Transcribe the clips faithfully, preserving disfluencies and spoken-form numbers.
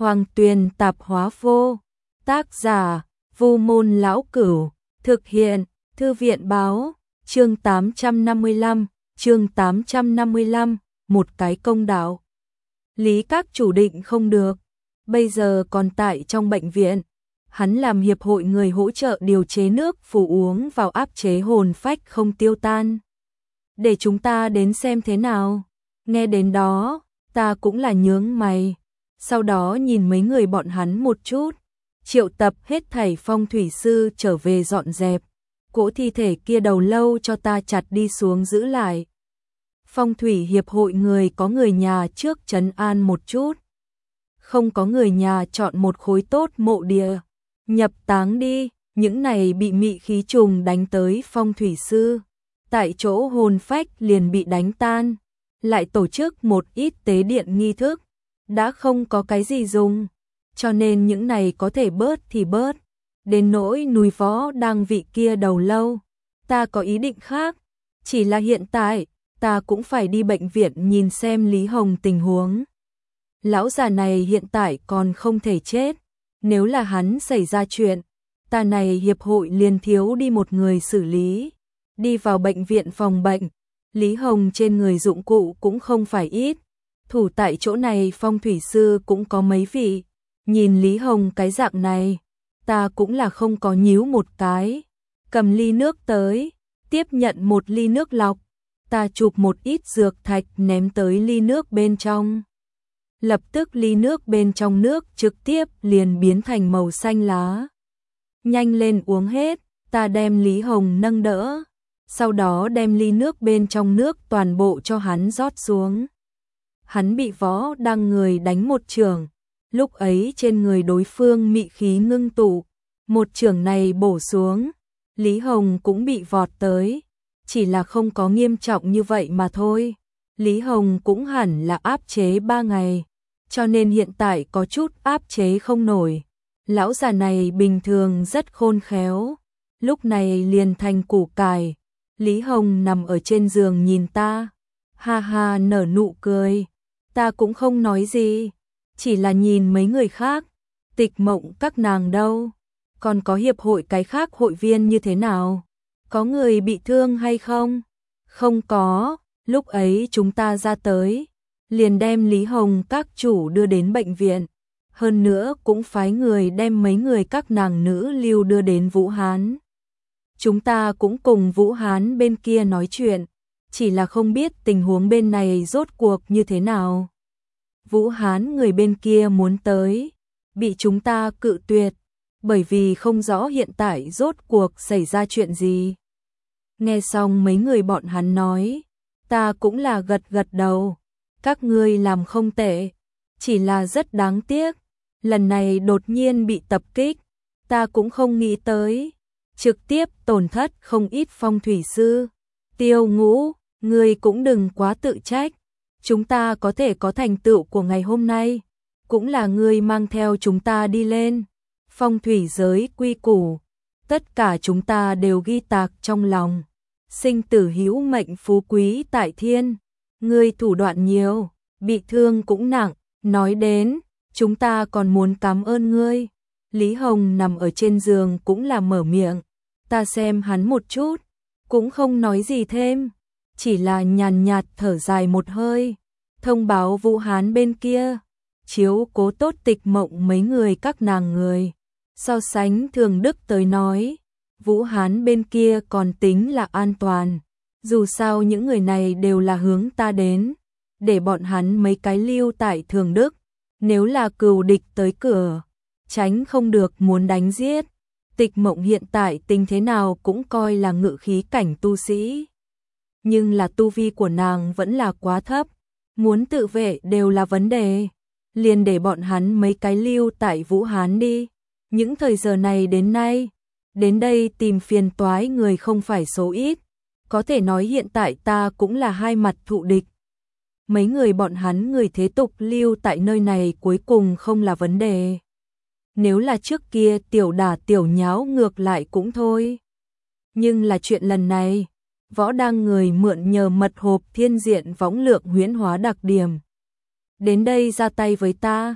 Hoàng Tuyền Tạp Hóa Vô. Tác giả: Vu Môn Lão Cửu. Thực hiện: Thư viện báo. Chương tám trăm năm mươi lăm, chương tám trăm năm mươi lăm, một cái công đạo. Lý Các chủ định không được, bây giờ còn tại trong bệnh viện. Hắn làm hiệp hội người hỗ trợ điều chế nước phù uống vào áp chế hồn phách không tiêu tan. Để chúng ta đến xem thế nào. Nghe đến đó, ta cũng là nhướng mày. Sau đó nhìn mấy người bọn hắn một chút, triệu tập hết thảy phong thủy sư trở về dọn dẹp. Cỗ thi thể kia đầu lâu cho ta chặt đi xuống giữ lại. Phong thủy hiệp hội người có người nhà trước trấn an một chút. Không có người nhà chọn một khối tốt mộ địa, nhập táng đi. Những này bị mị khí trùng đánh tới phong thủy sư, tại chỗ hồn phách liền bị đánh tan. Lại tổ chức một ít tế điện nghi thức, đã không có cái gì dùng, cho nên những này có thể bớt thì bớt. Đến nỗi núi Võ đang vị kia đầu lâu, ta có ý định khác, chỉ là hiện tại ta cũng phải đi bệnh viện nhìn xem Lý Hồng tình huống. Lão già này hiện tại còn không thể chết, nếu là hắn xảy ra chuyện, ta này hiệp hội liền thiếu đi một người xử lý. Đi vào bệnh viện phòng bệnh, Lý Hồng trên người dụng cụ cũng không phải ít, thủ tại chỗ này phong thủy sư cũng có mấy vị. Nhìn Lý Hồng cái dạng này, ta cũng là không có nhíu một cái. Cầm ly nước tới, tiếp nhận một ly nước lọc, ta chụp một ít dược thạch ném tới ly nước bên trong. Lập tức ly nước bên trong nước trực tiếp liền biến thành màu xanh lá. Nhanh lên uống hết, ta đem Lý Hồng nâng đỡ, sau đó đem ly nước bên trong nước toàn bộ cho hắn rót xuống. Hắn bị Võ Đăng người đánh một chưởng, lúc ấy trên người đối phương mị khí ngưng tụ, một chưởng này bổ xuống, Lý Hồng cũng bị vọt tới, chỉ là không có nghiêm trọng như vậy mà thôi. Lý Hồng cũng hẳn là áp chế ba ngày, cho nên hiện tại có chút áp chế không nổi. Lão già này bình thường rất khôn khéo, lúc này liền thành củ cải. Lý Hồng nằm ở trên giường nhìn ta, ha ha nở nụ cười. Ta cũng không nói gì, chỉ là nhìn mấy người khác. Tịch Mộng các nàng đâu? Còn có hiệp hội cái khác hội viên như thế nào? Có người bị thương hay không? Không có, lúc ấy chúng ta ra tới, liền đem Lý Hồng các chủ đưa đến bệnh viện. Hơn nữa cũng phái người đem mấy người các nàng nữ lưu đưa đến Vũ Hán. Chúng ta cũng cùng Vũ Hán bên kia nói chuyện, chỉ là không biết tình huống bên này rốt cuộc như thế nào. Vũ Hán người bên kia muốn tới, bị chúng ta cự tuyệt, bởi vì không rõ hiện tại rốt cuộc xảy ra chuyện gì. Nghe xong mấy người bọn hắn nói, ta cũng là gật gật đầu. Các ngươi làm không tệ, chỉ là rất đáng tiếc, lần này đột nhiên bị tập kích, ta cũng không nghĩ tới, trực tiếp tổn thất không ít phong thủy sư. Tiêu Ngũ, ngươi cũng đừng quá tự trách, chúng ta có thể có thành tựu của ngày hôm nay, cũng là ngươi mang theo chúng ta đi lên. Phong thủy giới quy củ, tất cả chúng ta đều ghi tạc trong lòng. Sinh tử hữu mệnh phú quý tại thiên, ngươi thủ đoạn nhiều, bị thương cũng nặng, nói đến, chúng ta còn muốn cảm ơn ngươi. Lý Hồng nằm ở trên giường cũng là mở miệng, ta xem hắn một chút, cũng không nói gì thêm, chỉ là nhàn nhạt thở dài một hơi, thông báo Vũ Hán bên kia, chiếu cố tốt Tịch Mộng mấy người các nàng người. So sánh Thường Đức tới nói, Vũ Hán bên kia còn tính là an toàn, dù sao những người này đều là hướng ta đến, để bọn hắn mấy cái lưu tại Thường Đức, nếu là cừu địch tới cửa, tránh không được muốn đánh giết. Tịch Mộng hiện tại tình thế nào cũng coi là ngự khí cảnh tu sĩ, nhưng là tu vi của nàng vẫn là quá thấp, muốn tự vệ đều là vấn đề, liền để bọn hắn mấy cái lưu tại Vũ Hán đi. Những thời giờ này đến nay, đến đây tìm phiền toái người không phải số ít, có thể nói hiện tại ta cũng là hai mặt thụ địch. Mấy người bọn hắn người thế tục lưu tại nơi này cuối cùng không là vấn đề. Nếu là trước kia tiểu đả tiểu nháo ngược lại cũng thôi. Nhưng là chuyện lần này, Võ Đăng người mượn nhờ mật hộp thiên diện võng lượng huyễn hóa đặc điểm. Đến đây ra tay với ta,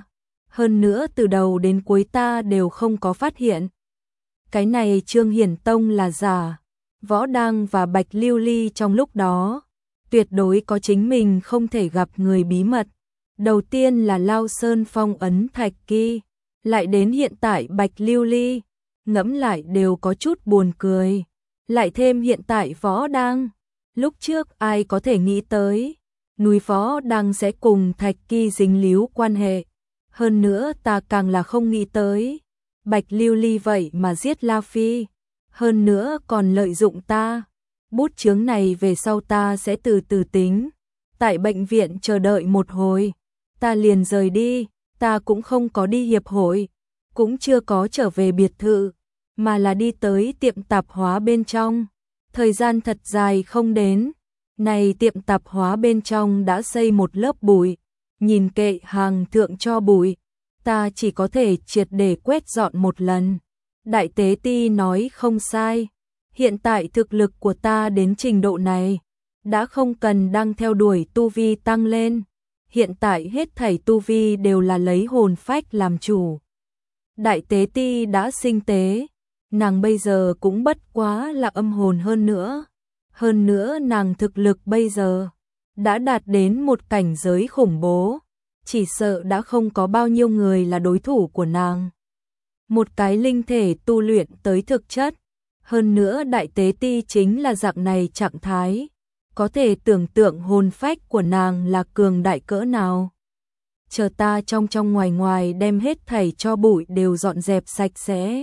hơn nữa từ đầu đến cuối ta đều không có phát hiện. Cái này Trương Hiển Tông là giả, Võ Đăng và Bạch Lưu Ly trong lúc đó, tuyệt đối có chính mình không thể gặp người bí mật. Đầu tiên là Lao Sơn phong ấn Thạch Kỳ, lại đến hiện tại Bạch Lưu Ly, ngẫm lại đều có chút buồn cười. Lại thêm hiện tại Võ Đăng, lúc trước ai có thể nghĩ tới, núi Võ Đăng sẽ cùng Thạch Kỳ dính líu quan hệ. Hơn nữa ta càng là không nghĩ tới, Bạch Lưu Ly vậy mà giết La Phi, hơn nữa còn lợi dụng ta. Bút chướng này về sau ta sẽ từ từ tính. Tại bệnh viện chờ đợi một hồi, ta liền rời đi, ta cũng không có đi hiệp hội, cũng chưa có trở về biệt thự, mà là đi tới tiệm tạp hóa bên trong. Thời gian thật dài không đến, này tiệm tạp hóa bên trong đã xây một lớp bụi, nhìn kệ hàng thượng cho bụi, ta chỉ có thể triệt để quét dọn một lần. Đại tế ti nói không sai, hiện tại thực lực của ta đến trình độ này, đã không cần đang theo đuổi tu vi tăng lên, hiện tại hết thảy tu vi đều là lấy hồn phách làm chủ. Đại tế ti đã sinh tế, nàng bây giờ cũng bất quá là âm hồn hơn nữa, hơn nữa nàng thực lực bây giờ đã đạt đến một cảnh giới khủng bố, chỉ sợ đã không có bao nhiêu người là đối thủ của nàng. Một cái linh thể tu luyện tới thực chất, hơn nữa đại tế ti chính là dạng này trạng thái, có thể tưởng tượng hồn phách của nàng là cường đại cỡ nào. Chờ ta trong trong ngoài ngoài đem hết thảy cho bụi đều dọn dẹp sạch sẽ.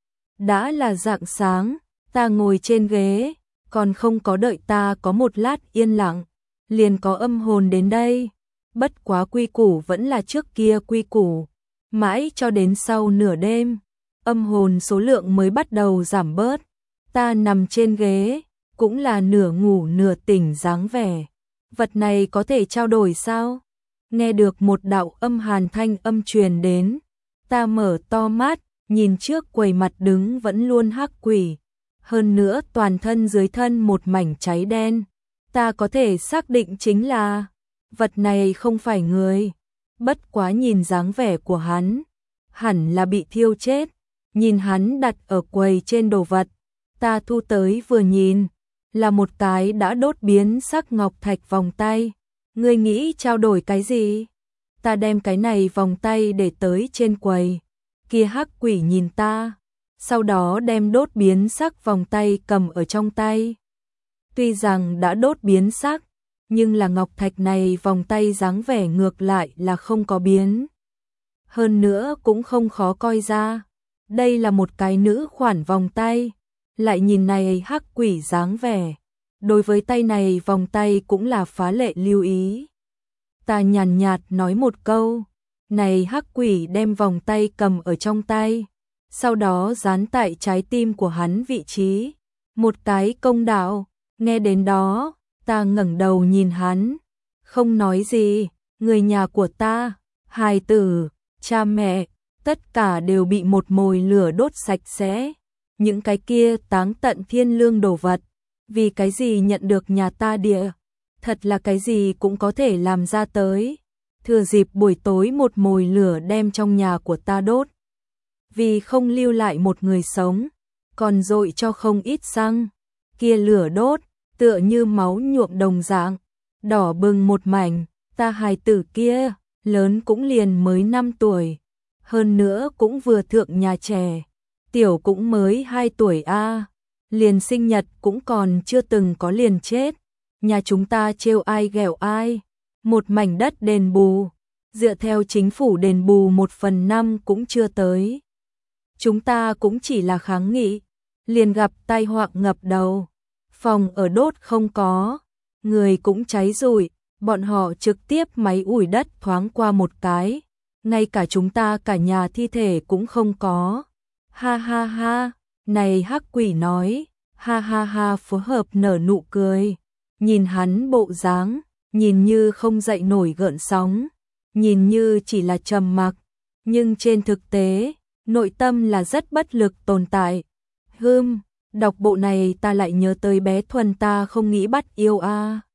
Đã là rạng sáng, ta ngồi trên ghế, còn không có đợi ta có một lát yên lặng, liền có âm hồn đến đây. Bất quá quy củ vẫn là trước kia quy củ, mãi cho đến sau nửa đêm, âm hồn số lượng mới bắt đầu giảm bớt. Ta nằm trên ghế, cũng là nửa ngủ nửa tỉnh dáng vẻ. Vật này có thể trao đổi sao? Nghe được một đạo âm hàn thanh âm truyền đến, ta mở to mắt, nhìn trước quầy mặt đứng vẫn luôn hắc quỷ, hơn nữa toàn thân dưới thân một mảnh cháy đen. Ta có thể xác định chính là vật này không phải người, bất quá nhìn dáng vẻ của hắn, hẳn là bị thiêu chết. Nhìn hắn đặt ở quầy trên đồ vật, ta thu tới vừa nhìn, là một cái đã đốt biến sắc ngọc thạch vòng tay. Ngươi nghĩ trao đổi cái gì? Ta đem cái này vòng tay để tới trên quầy, kia hắc quỷ nhìn ta, sau đó đem đốt biến sắc vòng tay cầm ở trong tay. Tuy rằng đã đốt biến sắc, nhưng là ngọc thạch này vòng tay dáng vẻ ngược lại là không có biến. Hơn nữa cũng không khó coi ra, đây là một cái nữ khoản vòng tay, lại nhìn này hắc quỷ dáng vẻ, đối với tay này vòng tay cũng là phá lệ lưu ý. Ta nhàn nhạt nói một câu, này hắc quỷ đem vòng tay cầm ở trong tay, sau đó dán tại trái tim của hắn vị trí, một cái công đạo. Nghe đến đó, ta ngẩng đầu nhìn hắn, không nói gì. Người nhà của ta, hài tử, cha mẹ, tất cả đều bị một mồi lửa đốt sạch sẽ. Những cái kia táng tận thiên lương đồ vật, vì cái gì nhận được nhà ta địa, thật là cái gì cũng có thể làm ra tới. Thừa dịp buổi tối một mồi lửa đem trong nhà của ta đốt, vì không lưu lại một người sống, còn dội cho không ít xăng. Kia lửa đốt, tựa như máu nhuộm đồng dạng, đỏ bừng một mảnh. Ta hài tử kia, lớn cũng liền mới năm tuổi, hơn nữa cũng vừa thượng nhà trẻ, tiểu cũng mới hai tuổi a, liền sinh nhật cũng còn chưa từng có liền chết. Nhà chúng ta trêu ai ghẹo ai, một mảnh đất đền bù, dựa theo chính phủ đền bù một phần năm cũng chưa tới. Chúng ta cũng chỉ là kháng nghị, liền gặp tai họa ngập đầu, phòng ở đốt không có, người cũng cháy rụi, bọn họ trực tiếp máy ủi đất thoáng qua một cái, ngay cả chúng ta cả nhà thi thể cũng không có. Ha ha ha, này hắc quỷ nói, ha ha ha phối hợp nở nụ cười, nhìn hắn bộ dáng, nhìn như không dậy nổi gợn sóng, nhìn như chỉ là trầm mặc, nhưng trên thực tế, nội tâm là rất bất lực tồn tại. Hừm, đọc bộ này ta lại nhớ tới bé Thuần ta không nghĩ bắt yêu a.